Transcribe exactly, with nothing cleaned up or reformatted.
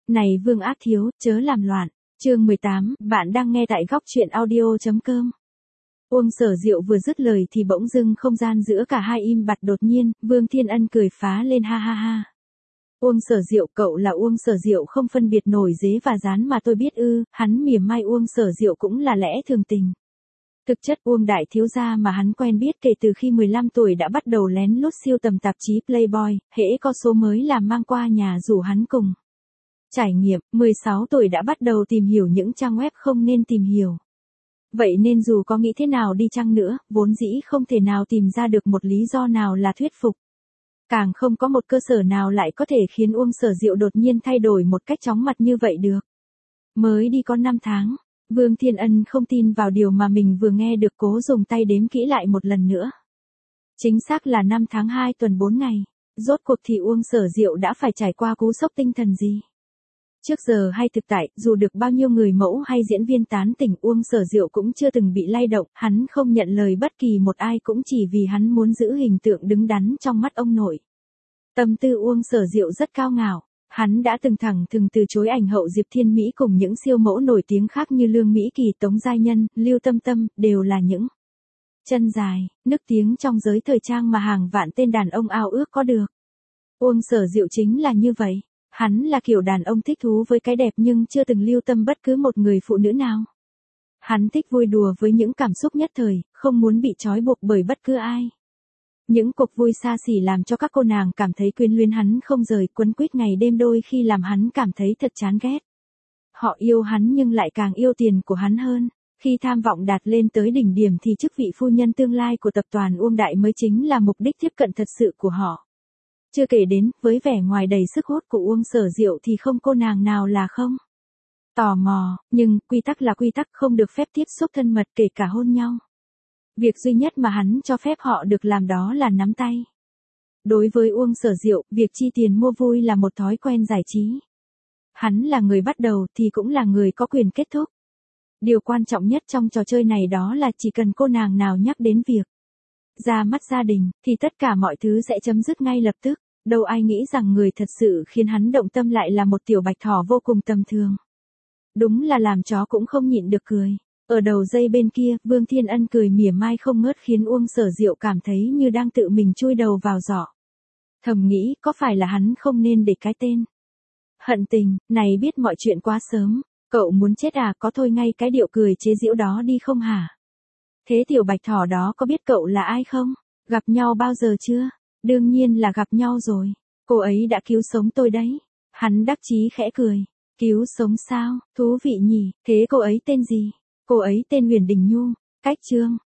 Này Vương Ác Thiếu, chớ làm loạn. Chương mười tám, bạn đang nghe tại góc truyện audio.com. Uông Sở Diệu vừa dứt lời thì bỗng dưng không gian giữa cả hai im bặt đột nhiên, Vương Thiên Ân cười phá lên ha ha ha. Uông Sở Diệu, cậu là Uông Sở Diệu không phân biệt nổi dế và rán mà tôi biết ư? Hắn mỉa mai Uông Sở Diệu cũng là lẽ thường tình. Thực chất Uông đại thiếu gia mà hắn quen biết kể từ khi mười lăm tuổi đã bắt đầu lén lút siêu tầm tạp chí Playboy, hễ có số mới là mang qua nhà rủ hắn cùng trải nghiệm, mười sáu tuổi đã bắt đầu tìm hiểu những trang web không nên tìm hiểu. Vậy nên dù có nghĩ thế nào đi chăng nữa, vốn dĩ không thể nào tìm ra được một lý do nào là thuyết phục. Càng không có một cơ sở nào lại có thể khiến Uông Sở Diệu đột nhiên thay đổi một cách chóng mặt như vậy được. Mới đi có năm tháng, Vương Thiên Ân không tin vào điều mà mình vừa nghe được, cố dùng tay đếm kỹ lại một lần nữa. Chính xác là năm tháng hai tuần bốn ngày. Rốt cuộc thì Uông Sở Diệu đã phải trải qua cú sốc tinh thần gì? Trước giờ hay thực tại, dù được bao nhiêu người mẫu hay diễn viên tán tỉnh, Uông Sở Diệu cũng chưa từng bị lay động, hắn không nhận lời bất kỳ một ai cũng chỉ vì hắn muốn giữ hình tượng đứng đắn trong mắt ông nội. Tâm tư Uông Sở Diệu rất cao ngạo, hắn đã từng thẳng thừng từ chối ảnh hậu Diệp Thiên Mỹ cùng những siêu mẫu nổi tiếng khác như Lương Mỹ Kỳ, Tống Giai Nhân, Lưu Tâm Tâm, đều là những chân dài, nức tiếng trong giới thời trang mà hàng vạn tên đàn ông ao ước có được. Uông Sở Diệu chính là như vậy. Hắn là kiểu đàn ông thích thú với cái đẹp nhưng chưa từng lưu tâm bất cứ một người phụ nữ nào. Hắn thích vui đùa với những cảm xúc nhất thời, không muốn bị trói buộc bởi bất cứ ai. Những cuộc vui xa xỉ làm cho các cô nàng cảm thấy quyến luyến hắn không rời, quấn quýt ngày đêm, đôi khi làm hắn cảm thấy thật chán ghét. Họ yêu hắn nhưng lại càng yêu tiền của hắn hơn. Khi tham vọng đạt lên tới đỉnh điểm thì chức vị phu nhân tương lai của tập đoàn Uông Đại mới chính là mục đích tiếp cận thật sự của họ. Chưa kể đến, với vẻ ngoài đầy sức hút của Uông Sở Diệu thì không cô nàng nào là không tò mò, nhưng quy tắc là quy tắc, không được phép tiếp xúc thân mật kể cả hôn nhau. Việc duy nhất mà hắn cho phép họ được làm đó là nắm tay. Đối với Uông Sở Diệu, việc chi tiền mua vui là một thói quen giải trí. Hắn là người bắt đầu thì cũng là người có quyền kết thúc. Điều quan trọng nhất trong trò chơi này đó là chỉ cần cô nàng nào nhắc đến việc ra mắt gia đình, thì tất cả mọi thứ sẽ chấm dứt ngay lập tức. Đâu ai nghĩ rằng người thật sự khiến hắn động tâm lại là một tiểu bạch thỏ vô cùng tầm thường. Đúng là làm chó cũng không nhịn được cười. Ở đầu dây bên kia, Vương Thiên Ân cười mỉa mai không ngớt khiến Uông Sở Diệu cảm thấy như đang tự mình chui đầu vào giỏ. Thầm nghĩ, có phải là hắn không nên để cái tên hận tình này biết mọi chuyện quá sớm. Cậu muốn chết à? Có thôi ngay cái điệu cười chế giễu đó đi không hả? Thế tiểu bạch thỏ đó có biết cậu là ai không? Gặp nhau bao giờ chưa? Đương nhiên là gặp nhau rồi. Cô ấy đã cứu sống tôi đấy. Hắn đắc chí khẽ cười. Cứu sống sao? Thú vị nhỉ. Thế cô ấy tên gì? Cô ấy tên Huyền Đình Nhu. Cách chương.